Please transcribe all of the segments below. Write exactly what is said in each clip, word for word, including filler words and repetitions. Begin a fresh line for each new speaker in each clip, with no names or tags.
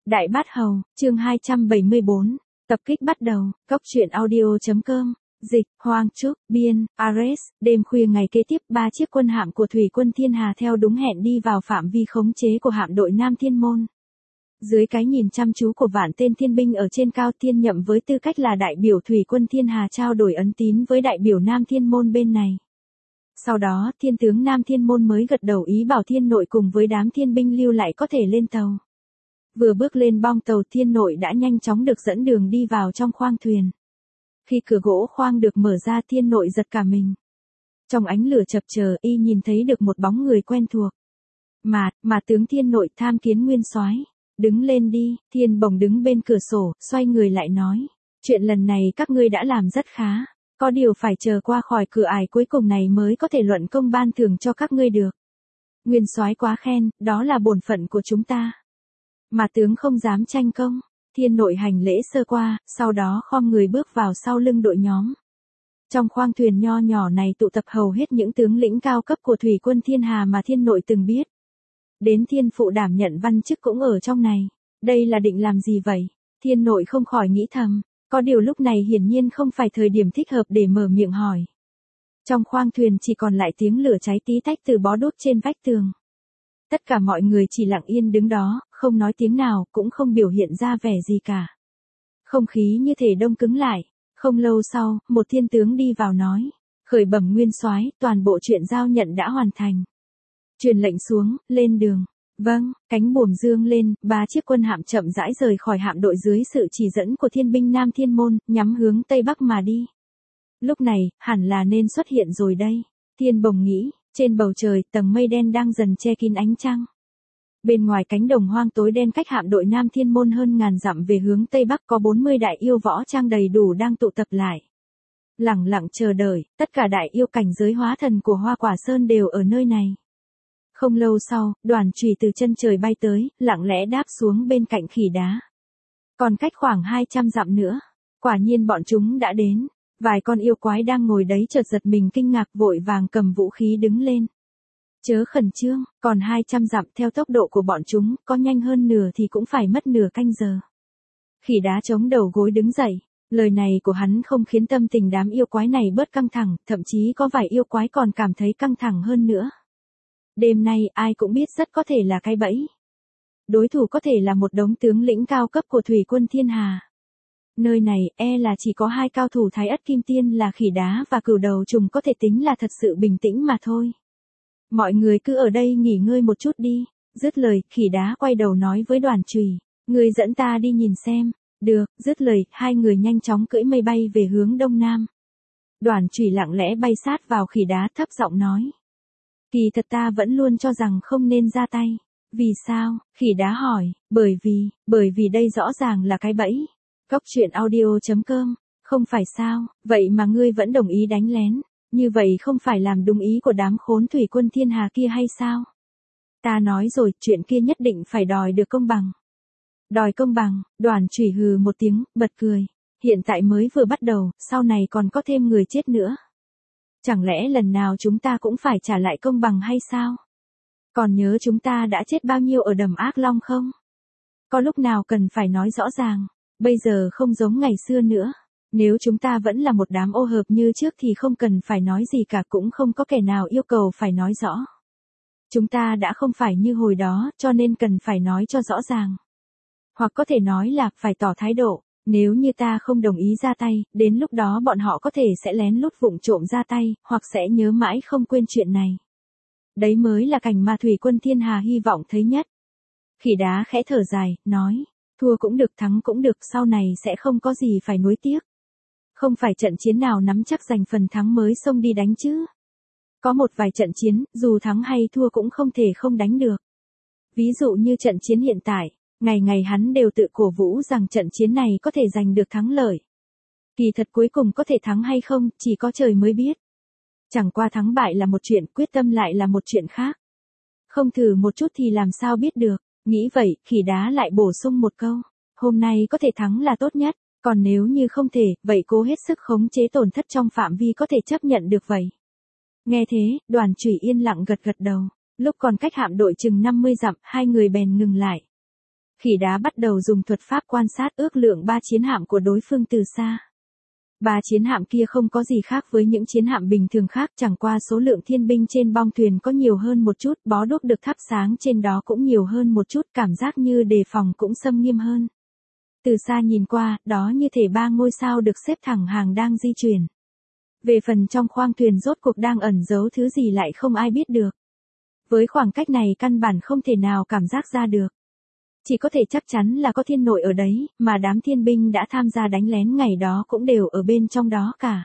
Đại Bát Hầu, chương hai trăm bảy mươi bốn, tập kích bắt đầu, Cốc truyện audio.com, dịch, Hoang Trúc, biên, Ares, đêm khuya ngày kế tiếp ba chiếc quân hạm của Thủy quân Thiên Hà theo đúng hẹn đi vào phạm vi khống chế của hạm đội Nam Thiên Môn. Dưới cái nhìn chăm chú của vạn tên thiên binh ở trên cao, Thiên Nhậm với tư cách là đại biểu Thủy quân Thiên Hà trao đổi ấn tín với đại biểu Nam Thiên Môn bên này. Sau đó, Thiên tướng Nam Thiên Môn mới gật đầu ý bảo Thiên Nội cùng với đám thiên binh lưu lại có thể lên tàu. Vừa bước lên bong tàu, Thiên Nội đã nhanh chóng được dẫn đường đi vào trong khoang thuyền. Khi cửa gỗ khoang được mở ra, Thiên Nội giật cả mình. Trong ánh lửa chập chờn, y nhìn thấy được một bóng người quen thuộc. Mà, mà tướng Thiên Nội tham kiến nguyên soái. Đứng lên đi, Thiên Bồng đứng bên cửa sổ, xoay người lại nói. Chuyện lần này các ngươi đã làm rất khá. Có điều phải chờ qua khỏi cửa ải cuối cùng này mới có thể luận công ban thưởng cho các ngươi được. Nguyên soái quá khen, đó là bổn phận của chúng ta. Mà tướng không dám tranh công. Thiên Nội hành lễ sơ qua, sau đó khom người bước vào sau lưng đội nhóm. Trong khoang thuyền nho nhỏ này tụ tập hầu hết những tướng lĩnh cao cấp của Thủy quân Thiên Hà mà Thiên Nội từng biết. Đến Thiên Phụ đảm nhận văn chức cũng ở trong này. Đây là định làm gì vậy? Thiên Nội không khỏi nghĩ thầm. Có điều lúc này hiển nhiên không phải thời điểm thích hợp để mở miệng hỏi. Trong khoang thuyền chỉ còn lại tiếng lửa cháy tí tách từ bó đuốc trên vách tường. Tất cả mọi người chỉ lặng yên đứng đó, không nói tiếng nào, cũng không biểu hiện ra vẻ gì cả. Không khí như thể đông cứng lại. Không lâu sau, một thiên tướng đi vào nói. Khởi bẩm nguyên soái, toàn bộ chuyện giao nhận đã hoàn thành. Truyền lệnh xuống, lên đường. Vâng, cánh buồm dương lên, ba chiếc quân hạm chậm rãi rời khỏi hạm đội dưới sự chỉ dẫn của thiên binh Nam Thiên Môn, nhắm hướng Tây Bắc mà đi. Lúc này, hẳn là nên xuất hiện rồi đây. Thiên Bồng nghĩ, trên bầu trời, tầng mây đen đang dần che kín ánh trăng. Bên ngoài cánh đồng hoang tối đen cách hạm đội Nam Thiên Môn hơn ngàn dặm về hướng Tây Bắc có bốn mươi đại yêu võ trang đầy đủ đang tụ tập lại. Lẳng lặng chờ đợi, tất cả đại yêu cảnh giới hóa thần của Hoa Quả Sơn đều ở nơi này. Không lâu sau, đoàn chùy từ chân trời bay tới, lặng lẽ đáp xuống bên cạnh khỉ đá. Còn cách khoảng hai trăm dặm nữa, quả nhiên bọn chúng đã đến. Vài con yêu quái đang ngồi đấy chợt giật mình kinh ngạc vội vàng cầm vũ khí đứng lên. Chớ khẩn trương, còn hai trăm dặm theo tốc độ của bọn chúng, có nhanh hơn nửa thì cũng phải mất nửa canh giờ. Khỉ đá chống đầu gối đứng dậy, lời này của hắn không khiến tâm tình đám yêu quái này bớt căng thẳng, thậm chí có vài yêu quái còn cảm thấy căng thẳng hơn nữa. Đêm nay ai cũng biết rất có thể là cái bẫy. Đối thủ có thể là một đống tướng lĩnh cao cấp của Thủy quân Thiên Hà. Nơi này e là chỉ có hai cao thủ Thái Ất Kim Tiên là khỉ đá và cửu đầu trùng có thể tính là thật sự bình tĩnh mà thôi. Mọi người cứ ở đây nghỉ ngơi một chút đi. Dứt lời, khỉ đá quay đầu nói với đoàn chùy. Người dẫn ta đi nhìn xem. Được, dứt lời, hai người nhanh chóng cưỡi mây bay về hướng đông nam. Đoàn chùy lặng lẽ bay sát vào khỉ đá thấp giọng nói. Kỳ thật ta vẫn luôn cho rằng không nên ra tay. Vì sao? Khỉ đá hỏi. Bởi vì, bởi vì đây rõ ràng là cái bẫy. Cốc truyện audio.com, không phải sao, vậy mà ngươi vẫn đồng ý đánh lén, như vậy không phải làm đúng ý của đám khốn Thủy quân Thiên Hà kia hay sao? Ta nói rồi, chuyện kia nhất định phải đòi được công bằng. Đòi công bằng, đoàn chùy hừ một tiếng, bật cười. Hiện tại mới vừa bắt đầu, sau này còn có thêm người chết nữa. Chẳng lẽ lần nào chúng ta cũng phải trả lại công bằng hay sao? Còn nhớ chúng ta đã chết bao nhiêu ở đầm Ác Long không? Có lúc nào cần phải nói rõ ràng. Bây giờ không giống ngày xưa nữa. Nếu chúng ta vẫn là một đám ô hợp như trước thì không cần phải nói gì cả, cũng không có kẻ nào yêu cầu phải nói rõ. Chúng ta đã không phải như hồi đó, cho nên cần phải nói cho rõ ràng. Hoặc có thể nói là phải tỏ thái độ. Nếu như ta không đồng ý ra tay, đến lúc đó bọn họ có thể sẽ lén lút vụng trộm ra tay, hoặc sẽ nhớ mãi không quên chuyện này. Đấy mới là cảnh mà Thủy quân Thiên Hà hy vọng thấy nhất. Khỉ đá khẽ thở dài, nói. Thua cũng được, thắng cũng được, sau này sẽ không có gì phải nuối tiếc. Không phải trận chiến nào nắm chắc giành phần thắng mới xông đi đánh chứ. Có một vài trận chiến, dù thắng hay thua cũng không thể không đánh được. Ví dụ như trận chiến hiện tại, ngày ngày hắn đều tự cổ vũ rằng trận chiến này có thể giành được thắng lợi. Kỳ thật cuối cùng có thể thắng hay không, chỉ có trời mới biết. Chẳng qua thắng bại là một chuyện, quyết tâm lại là một chuyện khác. Không thử một chút thì làm sao biết được. Nghĩ vậy, khỉ đá lại bổ sung một câu. Hôm nay có thể thắng là tốt nhất, còn nếu như không thể, vậy cố hết sức khống chế tổn thất trong phạm vi có thể chấp nhận được vậy. Nghe thế, đoàn chùy yên lặng gật gật đầu. Lúc còn cách hạm đội chừng năm mươi dặm, hai người bèn ngừng lại. khỉ đá bắt đầu dùng thuật pháp quan sát ước lượng ba chiến hạm của đối phương từ xa. Ba chiến hạm kia không có gì khác với những chiến hạm bình thường khác, chẳng qua số lượng thiên binh trên bong thuyền có nhiều hơn một chút, bó đuốc được thắp sáng trên đó cũng nhiều hơn một chút, cảm giác như đề phòng cũng xâm nghiêm hơn. Từ xa nhìn qua, đó như thể ba ngôi sao được xếp thẳng hàng đang di chuyển. Về phần trong khoang thuyền rốt cuộc đang ẩn giấu thứ gì lại không ai biết được. Với khoảng cách này căn bản không thể nào cảm giác ra được. Chỉ có thể chắc chắn là có thiên nội ở đấy, mà đám thiên binh đã tham gia đánh lén ngày đó cũng đều ở bên trong đó cả.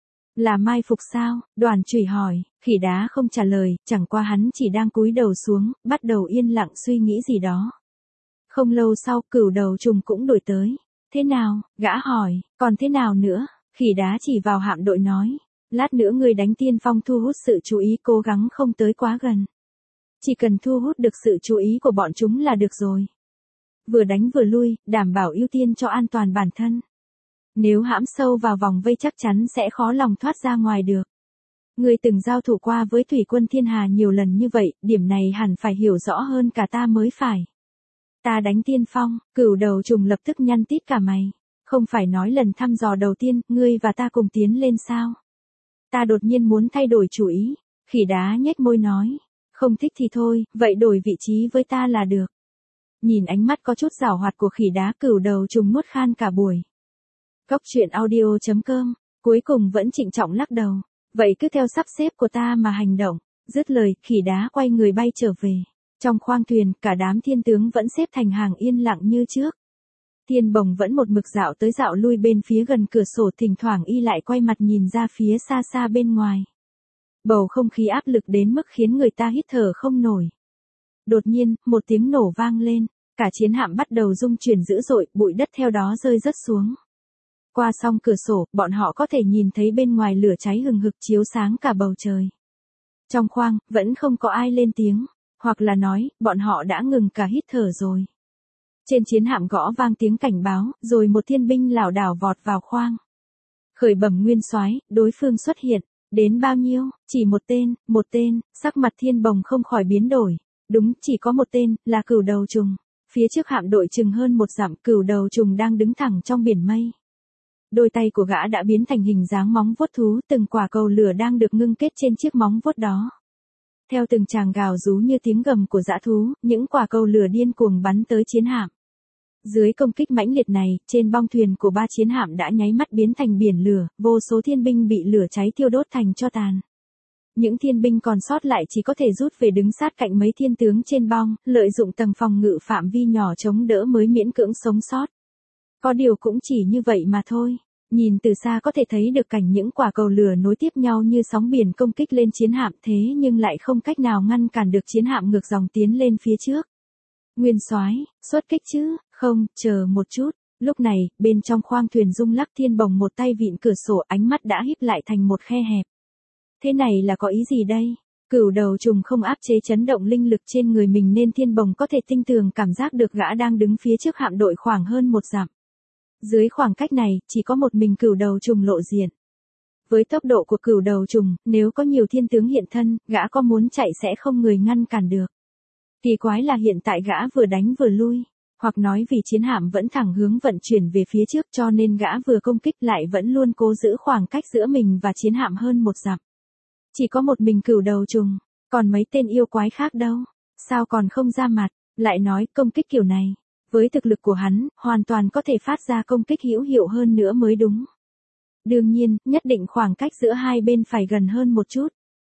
Là mai phục sao? Đoàn Chủy hỏi, khỉ đá không trả lời, chẳng qua hắn chỉ đang cúi đầu xuống, bắt đầu yên lặng suy nghĩ gì đó. Không lâu sau, Cửu Đầu Trùng cũng đuổi tới. Thế nào? Gã hỏi, còn thế nào nữa? Khỉ đá chỉ vào hạm đội nói, lát nữa ngươi đánh tiên phong thu hút sự chú ý, cố gắng không tới quá gần. Chỉ cần thu hút được sự chú ý của bọn chúng là được rồi. Vừa đánh vừa lui, đảm bảo ưu tiên cho an toàn bản thân. Nếu hãm sâu vào vòng vây chắc chắn sẽ khó lòng thoát ra ngoài được. Ngươi từng giao thủ qua với thủy quân thiên hà nhiều lần như vậy, điểm này hẳn phải hiểu rõ hơn cả ta mới phải. Ta đánh tiên phong, Cửu Đầu Trùng lập tức nhăn tít cả mày. Không phải nói lần thăm dò đầu tiên, ngươi và ta cùng tiến lên sao? Ta đột nhiên muốn thay đổi chủ ý. Khỉ đá nhếch môi nói, không thích thì thôi, vậy đổi vị trí với ta là được. Nhìn ánh mắt có chút giảo hoạt của khỉ đá, Cửu Đầu Trùng nuốt khan cả buổi. Cốc truyện audio chấm com, cuối cùng vẫn trịnh trọng lắc đầu. Vậy cứ theo sắp xếp của ta mà hành động. Dứt lời, khỉ đá quay người bay trở về. Trong khoang thuyền, cả đám thiên tướng vẫn xếp thành hàng yên lặng như trước. Thiên Bồng vẫn một mực dạo tới dạo lui bên phía gần cửa sổ, thỉnh thoảng y lại quay mặt nhìn ra phía xa xa bên ngoài. Bầu không khí áp lực đến mức khiến người ta hít thở không nổi. Đột nhiên, một tiếng nổ vang lên, cả chiến hạm bắt đầu rung chuyển dữ dội, bụi đất theo đó rơi rớt xuống. Qua song cửa sổ, bọn họ có thể nhìn thấy bên ngoài lửa cháy hừng hực chiếu sáng cả bầu trời. Trong khoang, vẫn không có ai lên tiếng, hoặc là nói, bọn họ đã ngừng cả hít thở rồi. Trên chiến hạm gõ vang tiếng cảnh báo, rồi một thiên binh lảo đảo vọt vào khoang. Khởi bẩm nguyên soái, đối phương xuất hiện. Đến bao nhiêu? Chỉ một tên, một tên. Sắc mặt Thiên Bồng không khỏi biến đổi. Đúng, chỉ có một tên, là Cửu Đầu Trùng. Phía trước hạm đội chừng hơn một dặm, Cửu Đầu Trùng đang đứng thẳng trong biển mây. Đôi tay của gã đã biến thành hình dáng móng vuốt thú, từng quả cầu lửa đang được ngưng kết trên chiếc móng vuốt đó. Theo từng tràng gào rú như tiếng gầm của dã thú, những quả cầu lửa điên cuồng bắn tới chiến hạm. Dưới công kích mãnh liệt này, trên bong thuyền của ba chiến hạm đã nháy mắt biến thành biển lửa, vô số thiên binh bị lửa cháy thiêu đốt thành tro tàn. Những thiên binh còn sót lại chỉ có thể rút về đứng sát cạnh mấy thiên tướng trên bong, lợi dụng tầng phòng ngự phạm vi nhỏ chống đỡ mới miễn cưỡng sống sót. Có điều cũng chỉ như vậy mà thôi. Nhìn từ xa có thể thấy được cảnh những quả cầu lửa nối tiếp nhau như sóng biển công kích lên chiến hạm, thế nhưng lại không cách nào ngăn cản được chiến hạm ngược dòng tiến lên phía trước. Nguyên soái, xuất kích chứ? Không, chờ một chút. Lúc này, bên trong khoang thuyền rung lắc, Thiên Bồng một tay vịn cửa sổ, ánh mắt đã híp lại thành một khe hẹp. Thế này là có ý gì đây? Cửu Đầu Trùng không áp chế chấn động linh lực trên người mình nên Thiên Bồng có thể tinh tường cảm giác được gã đang đứng phía trước hạm đội khoảng hơn một dặm. Dưới khoảng cách này, chỉ có một mình Cửu Đầu Trùng lộ diện. Với tốc độ của Cửu Đầu Trùng, nếu có nhiều thiên tướng hiện thân, gã có muốn chạy sẽ không người ngăn cản được. Kỳ quái là hiện tại gã vừa đánh vừa lui, hoặc nói vì chiến hạm vẫn thẳng hướng vận chuyển về phía trước cho nên gã vừa công kích lại vẫn luôn cố giữ khoảng cách giữa mình và chiến hạm hơn một dặm. Chỉ có một mình Cửu Đầu Trùng, còn mấy tên yêu quái khác đâu, sao còn không ra mặt, lại nói công kích kiểu này. Với thực lực của hắn, hoàn toàn có thể phát ra công kích hữu hiệu hơn nữa mới đúng. Đương nhiên, nhất định khoảng cách giữa hai bên phải gần hơn một chút.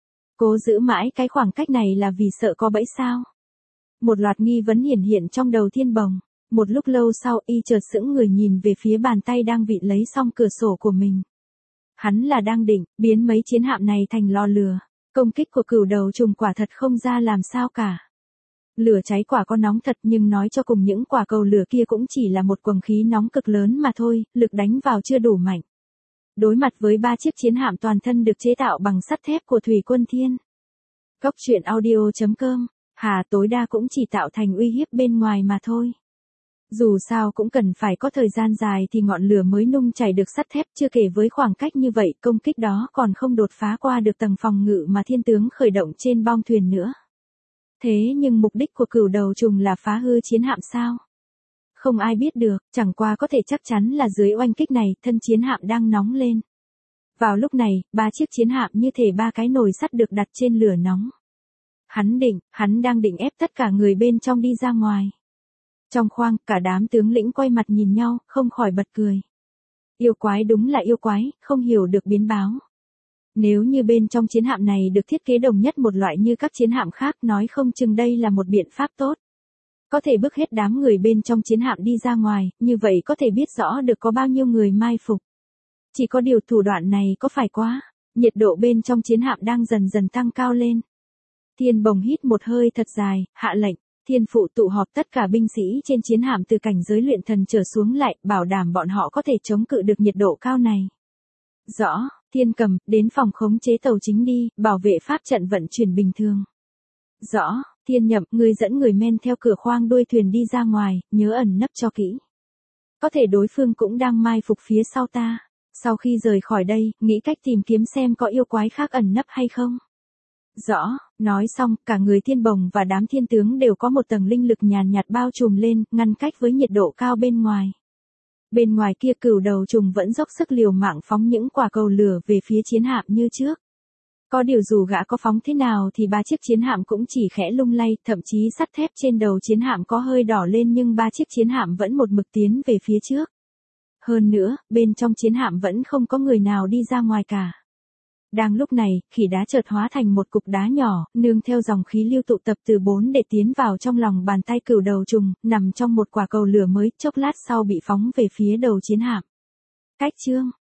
Cố giữ mãi cái khoảng cách này là vì sợ có bẫy sao? Một loạt nghi vấn hiển hiện trong đầu Thiên Bồng. Một lúc lâu sau, y chợt sững người nhìn về phía bàn tay đang vịn lấy song cửa sổ của mình. Hắn là đang định biến mấy chiến hạm này thành lò lửa. Công kích của Cửu Đầu Trùng quả thật không ra làm sao cả. Lửa cháy quả có nóng thật, nhưng nói cho cùng những quả cầu lửa kia cũng chỉ là một quầng khí nóng cực lớn mà thôi, lực đánh vào chưa đủ mạnh. Đối mặt với ba chiếc chiến hạm toàn thân được chế tạo bằng sắt thép của Thủy Quân Thiên. Cốc truyện audio chấm com, hà tối đa cũng chỉ tạo thành uy hiếp bên ngoài mà thôi. Dù sao cũng cần phải có thời gian dài thì ngọn lửa mới nung chảy được sắt thép, chưa kể với khoảng cách như vậy công kích đó còn không đột phá qua được tầng phòng ngự mà thiên tướng khởi động trên bong thuyền nữa. Thế nhưng mục đích của Cửu Đầu Trùng là phá hư chiến hạm sao? Không ai biết được, chẳng qua có thể chắc chắn là dưới oanh kích này, thân chiến hạm đang nóng lên. Vào lúc này, ba chiếc chiến hạm như thể ba cái nồi sắt được đặt trên lửa nóng. Hắn định, hắn đang định ép tất cả người bên trong đi ra ngoài. Trong khoang, cả đám tướng lĩnh quay mặt nhìn nhau, không khỏi bật cười. Yêu quái đúng là yêu quái, không hiểu được biến báo. Nếu như bên trong chiến hạm này được thiết kế đồng nhất một loại như các chiến hạm khác, nói không chừng đây là một biện pháp tốt. Có thể bức hết đám người bên trong chiến hạm đi ra ngoài, như vậy có thể biết rõ được có bao nhiêu người mai phục. Chỉ có điều thủ đoạn này có phải quá, nhiệt độ bên trong chiến hạm đang dần dần tăng cao lên. Thiên Bồng hít một hơi thật dài, hạ lệnh, Thiên Phụ tụ họp tất cả binh sĩ trên chiến hạm từ cảnh giới luyện thần trở xuống lại, bảo đảm bọn họ có thể chống cự được nhiệt độ cao này. Rõ, Thiên Cầm, đến phòng khống chế tàu chính đi, bảo vệ pháp trận vận chuyển bình thường. Rõ, Thiên Nhậm, ngươi dẫn người men theo cửa khoang đuôi thuyền đi ra ngoài, nhớ ẩn nấp cho kỹ. Có thể đối phương cũng đang mai phục phía sau ta. Sau khi rời khỏi đây, nghĩ cách tìm kiếm xem có yêu quái khác ẩn nấp hay không. Rõ, nói xong, cả người Thiên Bồng và đám thiên tướng đều có một tầng linh lực nhàn nhạt bao trùm lên, ngăn cách với nhiệt độ cao bên ngoài. Bên ngoài kia cửu đầu trùng vẫn dốc sức liều mạng phóng những quả cầu lửa về phía chiến hạm như trước. Có điều dù gã có phóng thế nào thì ba chiếc chiến hạm cũng chỉ khẽ lung lay, thậm chí sắt thép trên đầu chiến hạm có hơi đỏ lên nhưng ba chiếc chiến hạm vẫn một mực tiến về phía trước. Hơn nữa, bên trong chiến hạm vẫn không có người nào đi ra ngoài cả. Đang lúc này, khỉ đá chợt hóa thành một cục đá nhỏ, nương theo dòng khí lưu tụ tập từ bốn để tiến vào trong lòng bàn tay cửu đầu trùng, nằm trong một quả cầu lửa mới, chốc lát sau bị phóng về phía đầu chiến hạm. Cách chương